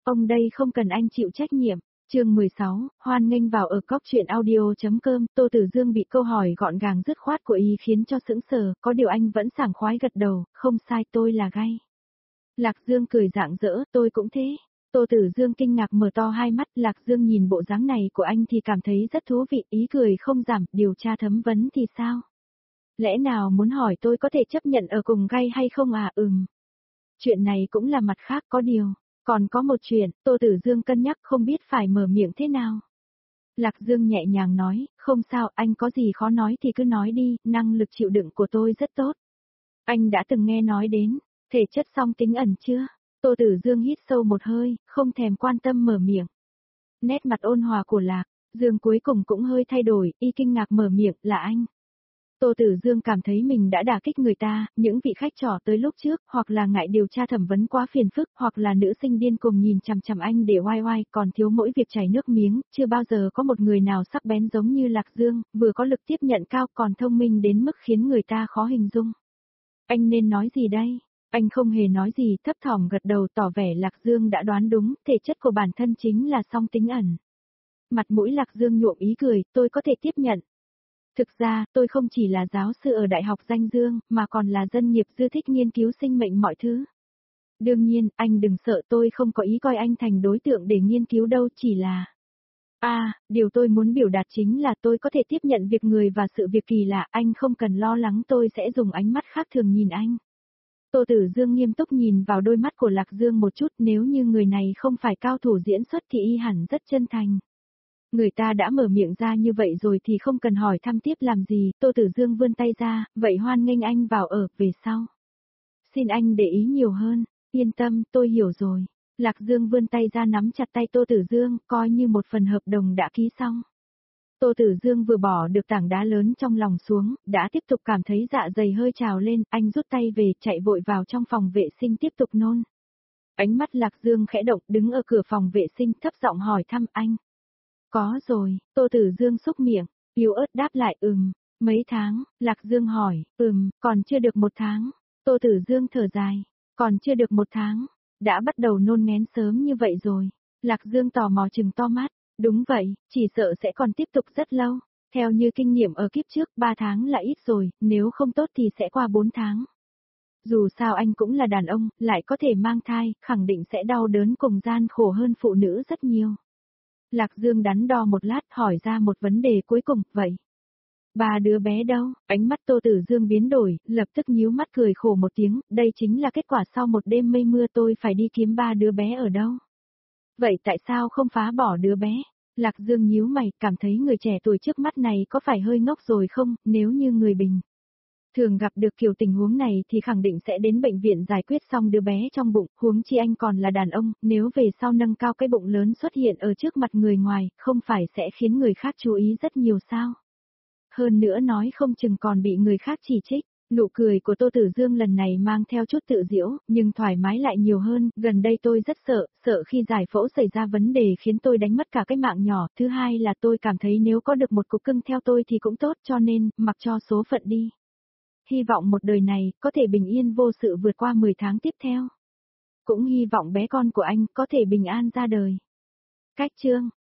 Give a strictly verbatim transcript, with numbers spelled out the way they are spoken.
Ông đây không cần anh chịu trách nhiệm. Chương mười sáu, hoan nghênh vào ở cóc truyện audio.com, Tô Tử Dương bị câu hỏi gọn gàng dứt khoát của y khiến cho sững sờ, có điều anh vẫn sảng khoái gật đầu, không sai, tôi là gay. Lạc Dương cười rạng rỡ, tôi cũng thế. Tô Tử Dương kinh ngạc mở to hai mắt, Lạc Dương nhìn bộ dáng này của anh thì cảm thấy rất thú vị, ý cười không giảm, điều tra thấm vấn thì sao? Lẽ nào muốn hỏi tôi có thể chấp nhận ở cùng gay hay không à? Ừm. Chuyện này cũng là mặt khác, có điều. Còn có một chuyện, Tô Tử Dương cân nhắc không biết phải mở miệng thế nào. Lạc Dương nhẹ nhàng nói, không sao, anh có gì khó nói thì cứ nói đi, năng lực chịu đựng của tôi rất tốt. Anh đã từng nghe nói đến, thể chất song tính ẩn chưa? Tô Tử Dương hít sâu một hơi, không thèm quan tâm mở miệng. Nét mặt ôn hòa của Lạc Dương cuối cùng cũng hơi thay đổi, y kinh ngạc mở miệng, là anh. Tô Tử Dương cảm thấy mình đã đả kích người ta, những vị khách trò tới lúc trước, hoặc là ngại điều tra thẩm vấn quá phiền phức, hoặc là nữ sinh điên cùng nhìn chằm chằm anh để oai oai, còn thiếu mỗi việc chảy nước miếng, chưa bao giờ có một người nào sắc bén giống như Lạc Dương, vừa có lực tiếp nhận cao còn thông minh đến mức khiến người ta khó hình dung. Anh nên nói gì đây? Anh không hề nói gì, thấp thỏm gật đầu tỏ vẻ Lạc Dương đã đoán đúng, thể chất của bản thân chính là song tính ẩn. Mặt mũi Lạc Dương nhuộm ý cười, tôi có thể tiếp nhận. Thực ra, tôi không chỉ là giáo sư ở Đại học Danh Dương, mà còn là dân nghiệp dư thích nghiên cứu sinh mệnh mọi thứ. Đương nhiên, anh đừng sợ, tôi không có ý coi anh thành đối tượng để nghiên cứu đâu, chỉ là... À, điều tôi muốn biểu đạt chính là tôi có thể tiếp nhận việc người và sự việc kỳ lạ, anh không cần lo lắng tôi sẽ dùng ánh mắt khác thường nhìn anh. Tô Tử Dương nghiêm túc nhìn vào đôi mắt của Lạc Dương một chút, nếu như người này không phải cao thủ diễn xuất thì y hẳn rất chân thành. Người ta đã mở miệng ra như vậy rồi thì không cần hỏi thăm tiếp làm gì, Tô Tử Dương vươn tay ra, vậy hoan nghênh anh vào ở, về sau. Xin anh để ý nhiều hơn, yên tâm, tôi hiểu rồi. Lạc Dương vươn tay ra nắm chặt tay Tô Tử Dương, coi như một phần hợp đồng đã ký xong. Tô Tử Dương vừa bỏ được tảng đá lớn trong lòng xuống, đã tiếp tục cảm thấy dạ dày hơi trào lên, anh rút tay về, chạy vội vào trong phòng vệ sinh tiếp tục nôn. Ánh mắt Lạc Dương khẽ động, đứng ở cửa phòng vệ sinh thấp giọng hỏi thăm anh. Có rồi, Tô Tử Dương xúc miệng, yếu ớt đáp lại ừm, mấy tháng, Lạc Dương hỏi, ừm, còn chưa được một tháng. Tô Tử Dương thở dài, còn chưa được một tháng, đã bắt đầu nôn ngén sớm như vậy rồi. Lạc Dương tò mò chừng to mắt, đúng vậy, chỉ sợ sẽ còn tiếp tục rất lâu. Theo như kinh nghiệm ở kiếp trước, ba tháng là ít rồi, nếu không tốt thì sẽ qua bốn tháng. Dù sao anh cũng là đàn ông, lại có thể mang thai, khẳng định sẽ đau đớn cùng gian khổ hơn phụ nữ rất nhiều. Lạc Dương đắn đo một lát hỏi ra một vấn đề cuối cùng, vậy. Ba đứa bé đâu? Ánh mắt Tô Tử Dương biến đổi, lập tức nhíu mắt cười khổ một tiếng, đây chính là kết quả sau một đêm mây mưa tôi phải đi kiếm ba đứa bé ở đâu. Vậy tại sao không phá bỏ đứa bé? Lạc Dương nhíu mày, cảm thấy người trẻ tuổi trước mắt này có phải hơi ngốc rồi không, nếu như người bình. Thường gặp được kiểu tình huống này thì khẳng định sẽ đến bệnh viện giải quyết xong đứa bé trong bụng, huống chi anh còn là đàn ông, nếu về sau nâng cao cái bụng lớn xuất hiện ở trước mặt người ngoài, không phải sẽ khiến người khác chú ý rất nhiều sao. Hơn nữa nói không chừng còn bị người khác chỉ trích, nụ cười của Tô Tử Dương lần này mang theo chút tự giễu, nhưng thoải mái lại nhiều hơn, gần đây tôi rất sợ, sợ khi giải phẫu xảy ra vấn đề khiến tôi đánh mất cả cái mạng nhỏ, thứ hai là tôi cảm thấy nếu có được một cục cưng theo tôi thì cũng tốt cho nên, mặc cho số phận đi. Hy vọng một đời này, có thể bình yên vô sự vượt qua mười tháng tiếp theo. Cũng hy vọng bé con của anh có thể bình an ra đời. Cách chương